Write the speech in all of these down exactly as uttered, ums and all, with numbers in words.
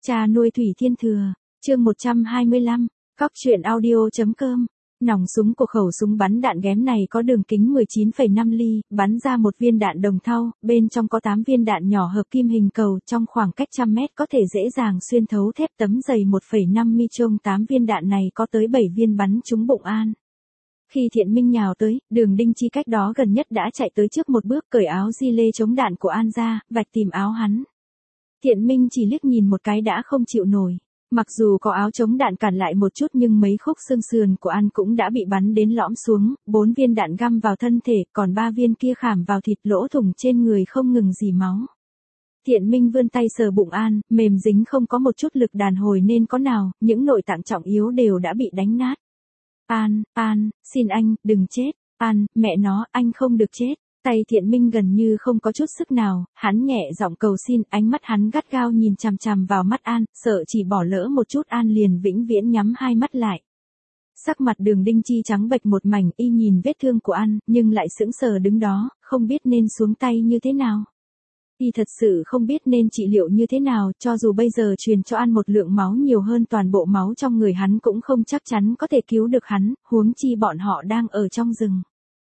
Cha nuôi Thủy Thiên Thừa, chương một trăm hai mươi lăm, Cóc truyện audio.com. Nòng súng của khẩu súng bắn đạn ghém này có đường kính mười chín phẩy năm ly, bắn ra một viên đạn đồng thau, bên trong có tám viên đạn nhỏ hợp kim hình cầu, trong khoảng cách trăm mét có thể dễ dàng xuyên thấu thép tấm dày một phẩy năm mi. Trong tám viên đạn này có tới bảy viên bắn trúng bụng An. Khi Thiện Minh nhào tới, Đường Đinh Chi cách đó gần nhất đã chạy tới trước một bước, cởi áo gi lê chống đạn của An ra, vạch tìm áo hắn. Thiện Minh chỉ liếc nhìn một cái đã không chịu nổi. Mặc dù có áo chống đạn cản lại một chút nhưng mấy khúc xương sườn của An cũng đã bị bắn đến lõm xuống, bốn viên đạn găm vào thân thể, còn ba viên kia khảm vào thịt, lỗ thủng trên người không ngừng rỉ máu. Thiện Minh vươn tay sờ bụng An, mềm dính không có một chút lực đàn hồi nên có nào, những nội tạng trọng yếu đều đã bị đánh nát. An, An, xin anh, đừng chết. An, mẹ nó, anh không được chết. Tay Thiện Minh gần như không có chút sức nào, hắn nhẹ giọng cầu xin, ánh mắt hắn gắt gao nhìn chằm chằm vào mắt An, sợ chỉ bỏ lỡ một chút An liền vĩnh viễn nhắm hai mắt lại. Sắc mặt Đường Đinh Chi trắng bệch một mảnh, y nhìn vết thương của An, nhưng lại sững sờ đứng đó, không biết nên xuống tay như thế nào. Y thật sự không biết nên trị liệu như thế nào, cho dù bây giờ truyền cho An một lượng máu nhiều hơn toàn bộ máu trong người hắn cũng không chắc chắn có thể cứu được hắn, huống chi bọn họ đang ở trong rừng.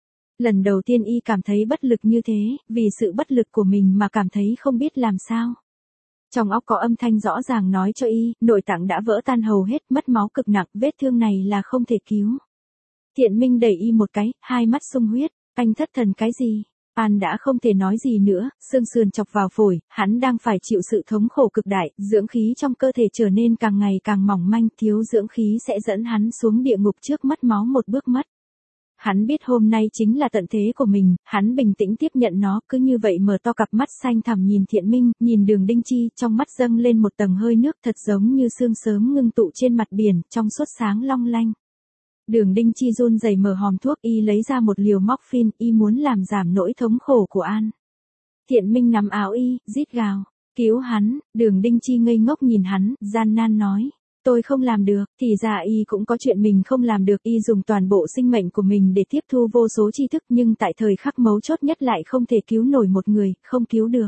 Lần đầu tiên y cảm thấy bất lực như thế, vì sự bất lực của mình mà cảm thấy không biết làm sao. Trong óc có âm thanh rõ ràng nói cho y, nội tạng đã vỡ tan hầu hết, mất máu cực nặng, vết thương này là không thể cứu. Thiện Minh đẩy y một cái, hai mắt sung huyết, anh thất thần cái gì? An đã không thể nói gì nữa, xương sườn chọc vào phổi, hắn đang phải chịu sự thống khổ cực đại, dưỡng khí trong cơ thể trở nên càng ngày càng mỏng manh, thiếu dưỡng khí sẽ dẫn hắn xuống địa ngục trước mất máu một bước mất. Hắn biết hôm nay chính là tận thế của mình, hắn bình tĩnh tiếp nhận nó, cứ như vậy mở to cặp mắt xanh thẳm nhìn Thiện Minh, nhìn Đường Đinh Chi, trong mắt dâng lên một tầng hơi nước thật giống như sương sớm ngưng tụ trên mặt biển, trong suốt sáng long lanh. Đường Đinh Chi run rẩy mở hòm thuốc, y lấy ra một liều morphine, y muốn làm giảm nỗi thống khổ của An. Thiện Minh nắm áo y, rít gào, cứu hắn. Đường Đinh Chi ngây ngốc nhìn hắn, gian nan nói. Tôi không làm được, thì ra y cũng có chuyện mình không làm được, y dùng toàn bộ sinh mệnh của mình để tiếp thu vô số tri thức nhưng tại thời khắc mấu chốt nhất lại không thể cứu nổi một người, không cứu được.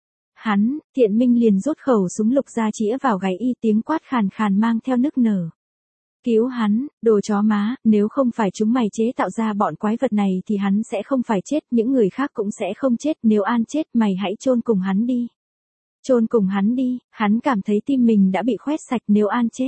Hắn, Thiện Minh liền rút khẩu súng lục ra chĩa vào gáy y, tiếng quát khàn khàn mang theo nức nở. Cứu hắn, đồ chó má, nếu không phải chúng mày chế tạo ra bọn quái vật này thì hắn sẽ không phải chết, những người khác cũng sẽ không chết, nếu An chết mày hãy chôn cùng hắn đi. Chôn cùng hắn đi, hắn cảm thấy tim mình đã bị khoét sạch nếu An chết.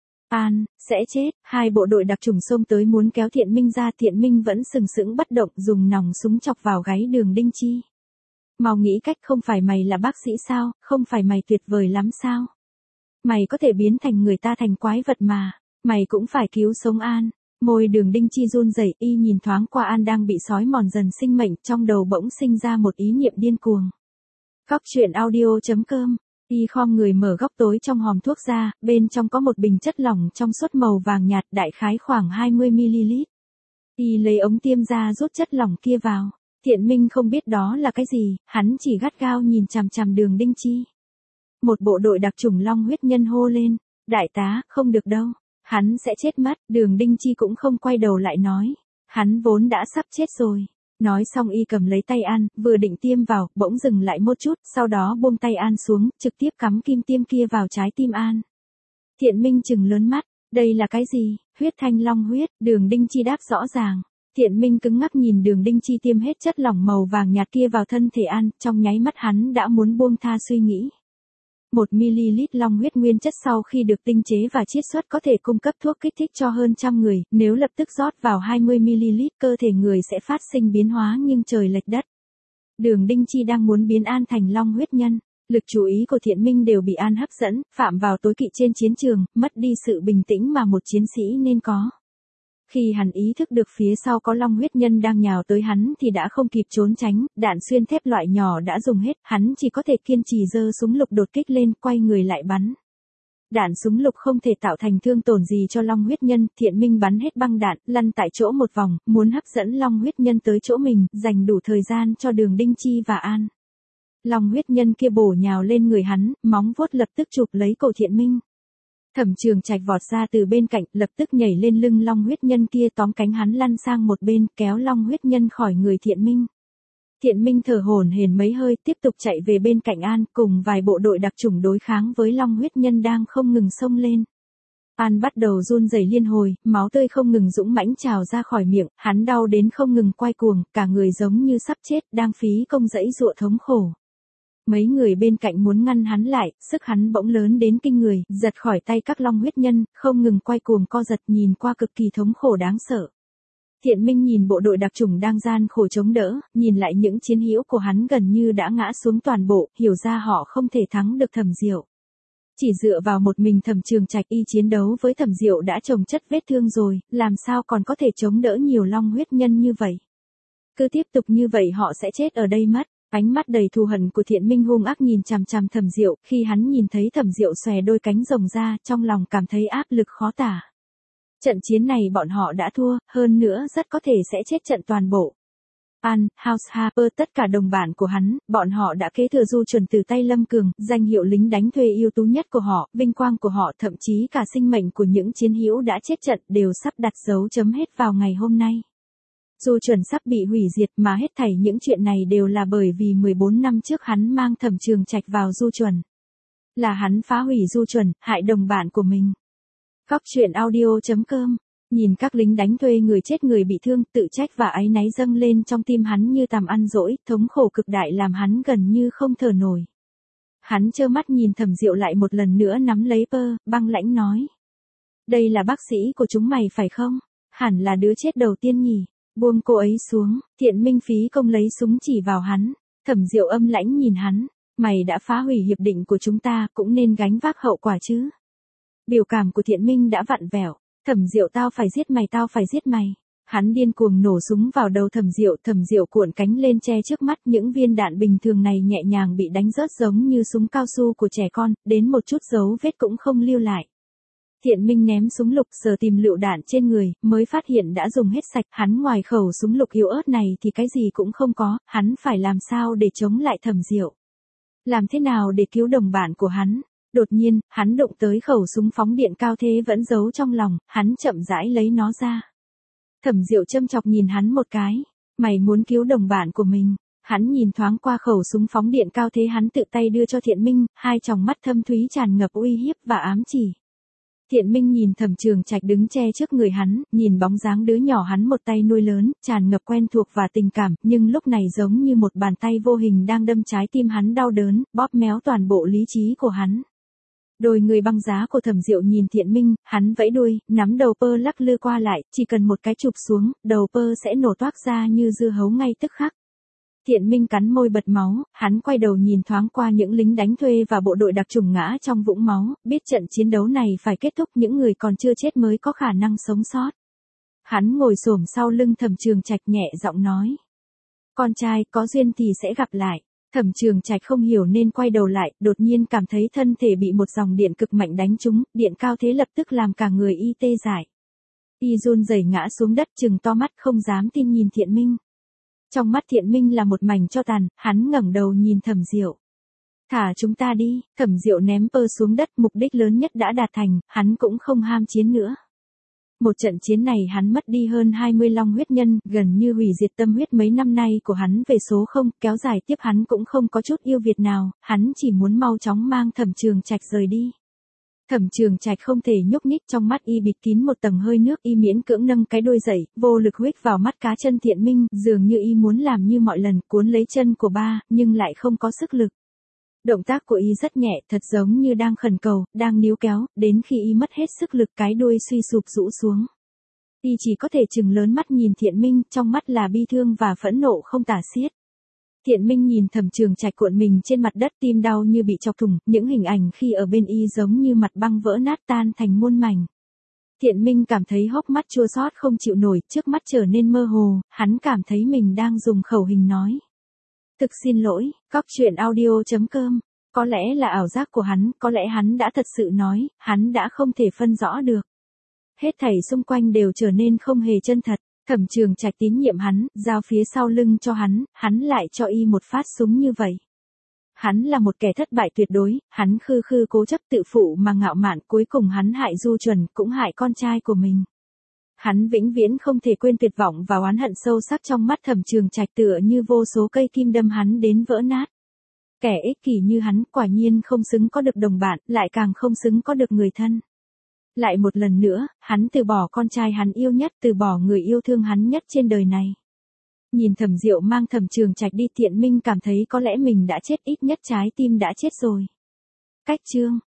An, sẽ chết, hai bộ đội đặc chủng xông tới muốn kéo Thiện Minh ra, Thiện Minh vẫn sừng sững bất động dùng nòng súng chọc vào gáy Đường Đinh Chi. Mau nghĩ cách, không phải mày là bác sĩ sao, không phải mày tuyệt vời lắm sao? Mày có thể biến thành người ta thành quái vật mà, mày cũng phải cứu sống An. Môi Đường Đinh Chi run rẩy, y nhìn thoáng qua An đang bị sói mòn dần sinh mệnh, trong đầu bỗng sinh ra một ý niệm điên cuồng. Cóc truyện audio.com. Y khom người mở góc tối trong hòm thuốc ra, bên trong có một bình chất lỏng trong suốt màu vàng nhạt, đại khái khoảng hai mươi mi li lít. Y lấy ống tiêm ra rút chất lỏng kia vào. Thiện Minh không biết đó là cái gì, hắn chỉ gắt gao nhìn chằm chằm Đường Đinh Chi. Một bộ đội đặc chủng Long Huyết Nhân hô lên, đại tá, không được đâu, hắn sẽ chết mất. Đường Đinh Chi cũng không quay đầu lại nói, hắn vốn đã sắp chết rồi. Nói xong y cầm lấy tay An, vừa định tiêm vào, bỗng dừng lại một chút, sau đó buông tay An xuống, trực tiếp cắm kim tiêm kia vào trái tim An. Thiện Minh trừng lớn mắt, đây là cái gì? Huyết thanh long huyết. Đường Đinh Chi đáp rõ ràng. Thiện Minh cứng ngắc nhìn Đường Đinh Chi tiêm hết chất lỏng màu vàng nhạt kia vào thân thể An, trong nháy mắt hắn đã muốn buông tha suy nghĩ. Một mi li lít long huyết nguyên chất sau khi được tinh chế và chiết xuất có thể cung cấp thuốc kích thích cho hơn trăm người, nếu lập tức rót vào hai mươi mi li lít cơ thể người sẽ phát sinh biến hóa nghiêng trời lệch đất. Đường Đinh Chi đang muốn biến An thành Long Huyết Nhân, lực chú ý của Thiện Minh đều bị An hấp dẫn, phạm vào tối kỵ trên chiến trường, mất đi sự bình tĩnh mà một chiến sĩ nên có. Khi hắn ý thức được phía sau có Long Huyết Nhân đang nhào tới hắn thì đã không kịp trốn tránh, đạn xuyên thép loại nhỏ đã dùng hết, hắn chỉ có thể kiên trì giơ súng lục đột kích lên, quay người lại bắn. Đạn súng lục không thể tạo thành thương tổn gì cho Long Huyết Nhân, Thiện Minh bắn hết băng đạn, lăn tại chỗ một vòng, muốn hấp dẫn Long Huyết Nhân tới chỗ mình, dành đủ thời gian cho Đường Đinh Chi và An. Long Huyết Nhân kia bổ nhào lên người hắn, móng vuốt lập tức chụp lấy cổ Thiện Minh. Thẩm Trường Trạch vọt ra từ bên cạnh, lập tức nhảy lên lưng Long Huyết Nhân kia, tóm cánh hắn lăn sang một bên, kéo Long Huyết Nhân khỏi người Thiện Minh. Thiện Minh thở hổn hển mấy hơi tiếp tục chạy về bên cạnh An cùng vài bộ đội đặc chủng đối kháng với long huyết nhân đang không ngừng xông lên. An bắt đầu run rẩy liên hồi, máu tươi không ngừng dũng mãnh trào ra khỏi miệng, hắn đau đến không ngừng quay cuồng, cả người giống như sắp chết, đang phí công dãy dụa thống khổ. Mấy người bên cạnh muốn ngăn hắn lại, sức hắn bỗng lớn đến kinh người, giật khỏi tay các long huyết nhân, không ngừng quay cuồng co giật nhìn qua cực kỳ thống khổ đáng sợ. Thiện Minh nhìn bộ đội đặc chủng đang gian khổ chống đỡ, nhìn lại những chiến hữu của hắn gần như đã ngã xuống toàn bộ, hiểu ra họ không thể thắng được Thẩm Diệu. Chỉ dựa vào một mình Thẩm Trường Trạch y chiến đấu với Thẩm Diệu đã chồng chất vết thương rồi, làm sao còn có thể chống đỡ nhiều long huyết nhân như vậy. Cứ tiếp tục như vậy họ sẽ chết ở đây mất. Ánh mắt đầy thù hận của Thiện Minh hung ác nhìn chằm chằm Thẩm Diệu, khi hắn nhìn thấy Thẩm Diệu xòe đôi cánh rồng ra, trong lòng cảm thấy áp lực khó tả. Trận chiến này bọn họ đã thua, hơn nữa rất có thể sẽ chết trận toàn bộ. An, House Harper tất cả đồng bạn của hắn, bọn họ đã kế thừa Du Chuẩn từ tay Lâm Cường, danh hiệu lính đánh thuê ưu tú nhất của họ, vinh quang của họ, thậm chí cả sinh mệnh của những chiến hữu đã chết trận đều sắp đặt dấu chấm hết vào ngày hôm nay. Du Chuẩn sắp bị hủy diệt mà hết thảy những chuyện này đều là bởi vì mười bốn năm trước hắn mang Thẩm Trường Trạch vào Du Chuẩn. Là hắn phá hủy Du Chuẩn, hại đồng bạn của mình. Góc truyện audio chấm com. Nhìn các lính đánh thuê người chết người bị thương, tự trách và áy náy dâng lên trong tim hắn như tằm ăn dỗi, thống khổ cực đại làm hắn gần như không thở nổi. Hắn trơ mắt nhìn Thẩm Diệu lại một lần nữa nắm lấy Pơ, băng lãnh nói. Đây là bác sĩ của chúng mày phải không? Hẳn là đứa chết đầu tiên nhỉ? Buông cô ấy xuống, Thiện Minh phí công lấy súng chỉ vào hắn. Thẩm Diệu âm lãnh nhìn hắn. Mày đã phá hủy hiệp định của chúng ta, cũng nên gánh vác hậu quả chứ. Biểu cảm của Thiện Minh đã vặn vẹo. Thẩm Diệu tao phải giết mày tao phải giết mày. Hắn điên cuồng nổ súng vào đầu Thẩm Diệu. Thẩm Diệu cuộn cánh lên che trước mắt, những viên đạn bình thường này nhẹ nhàng bị đánh rớt giống như súng cao su của trẻ con, đến một chút dấu vết cũng không lưu lại. Thiện Minh ném súng lục sờ tìm lựu đạn trên người, mới phát hiện đã dùng hết sạch, hắn ngoài khẩu súng lục yếu ớt này thì cái gì cũng không có, hắn phải làm sao để chống lại Thẩm Diệu. Làm thế nào để cứu đồng bạn của hắn? Đột nhiên, hắn đụng tới khẩu súng phóng điện cao thế vẫn giấu trong lòng, hắn chậm rãi lấy nó ra. Thẩm Diệu châm chọc nhìn hắn một cái, mày muốn cứu đồng bạn của mình. Hắn nhìn thoáng qua khẩu súng phóng điện cao thế hắn tự tay đưa cho Thiện Minh, hai tròng mắt thâm thúy tràn ngập uy hiếp và ám chỉ. Thiện Minh nhìn Thẩm Trường Trạch đứng che trước người hắn, nhìn bóng dáng đứa nhỏ hắn một tay nuôi lớn, tràn ngập quen thuộc và tình cảm, nhưng lúc này giống như một bàn tay vô hình đang đâm trái tim hắn đau đớn, bóp méo toàn bộ lý trí của hắn. Đôi người băng giá của Thẩm Diệu nhìn Thiện Minh, hắn vẫy đuôi, nắm đầu Pơ lắc lư qua lại, chỉ cần một cái chụp xuống, đầu Pơ sẽ nổ toác ra như dưa hấu ngay tức khắc. Thiện Minh cắn môi bật máu, hắn quay đầu nhìn thoáng qua những lính đánh thuê và bộ đội đặc chủng ngã trong vũng máu, biết trận chiến đấu này phải kết thúc, những người còn chưa chết mới có khả năng sống sót. Hắn ngồi xổm sau lưng Thẩm Trường Trạch nhẹ giọng nói. Con trai, có duyên thì sẽ gặp lại. Thẩm Trường Trạch không hiểu nên quay đầu lại, đột nhiên cảm thấy thân thể bị một dòng điện cực mạnh đánh trúng, điện cao thế lập tức làm cả người y tê dại. Y run rẩy ngã xuống đất trừng to mắt không dám tin nhìn Thiện Minh. Trong mắt Thiện Minh là một mảnh tro tàn, hắn ngẩng đầu nhìn Thẩm Diệu. Thả chúng ta đi, Thẩm Diệu ném Pơ xuống đất, mục đích lớn nhất đã đạt thành, hắn cũng không ham chiến nữa. Một trận chiến này hắn mất đi hơn hai mươi long huyết nhân, gần như hủy diệt tâm huyết mấy năm nay của hắn về số không, kéo dài tiếp hắn cũng không có chút yêu Việt nào, hắn chỉ muốn mau chóng mang Thẩm Trường Trạch rời đi. Thẩm Trường Trạch không thể nhúc nhích, trong mắt y bịt kín một tầng hơi nước, y miễn cưỡng nâng cái đuôi dậy, vô lực huých vào mắt cá chân Thiện Minh, dường như y muốn làm như mọi lần, cuốn lấy chân của ba, nhưng lại không có sức lực. Động tác của y rất nhẹ, thật giống như đang khẩn cầu, đang níu kéo, đến khi y mất hết sức lực cái đuôi suy sụp rũ xuống. Y chỉ có thể trừng lớn mắt nhìn Thiện Minh, trong mắt là bi thương và phẫn nộ không tả xiết. Thiện Minh nhìn Thẩm Trường Trạch cuộn mình trên mặt đất, tim đau như bị chọc thủng, những hình ảnh khi ở bên y giống như mặt băng vỡ nát tan thành muôn mảnh. Thiện Minh cảm thấy hốc mắt chua xót không chịu nổi, trước mắt trở nên mơ hồ, hắn cảm thấy mình đang dùng khẩu hình nói. Thực xin lỗi, góc truyện audio chấm com. Có lẽ là ảo giác của hắn, có lẽ hắn đã thật sự nói, hắn đã không thể phân rõ được. Hết thảy xung quanh đều trở nên không hề chân thật. Thẩm Trường Trạch tín nhiệm hắn, giao phía sau lưng cho hắn, hắn lại cho y một phát súng như vậy. Hắn là một kẻ thất bại tuyệt đối, hắn khư khư cố chấp tự phụ mà ngạo mạn, cuối cùng hắn hại Du Chuẩn, cũng hại con trai của mình. Hắn vĩnh viễn không thể quên tuyệt vọng và oán hận sâu sắc trong mắt Thẩm Trường Trạch tựa như vô số cây kim đâm hắn đến vỡ nát. Kẻ ích kỷ như hắn quả nhiên không xứng có được đồng bạn, lại càng không xứng có được người thân. Lại một lần nữa, hắn từ bỏ con trai hắn yêu nhất, từ bỏ người yêu thương hắn nhất trên đời này. Nhìn Thẩm Diệu mang Thẩm Trường Trạch đi, Tiện Minh cảm thấy có lẽ mình đã chết, ít nhất trái tim đã chết rồi. Cách chương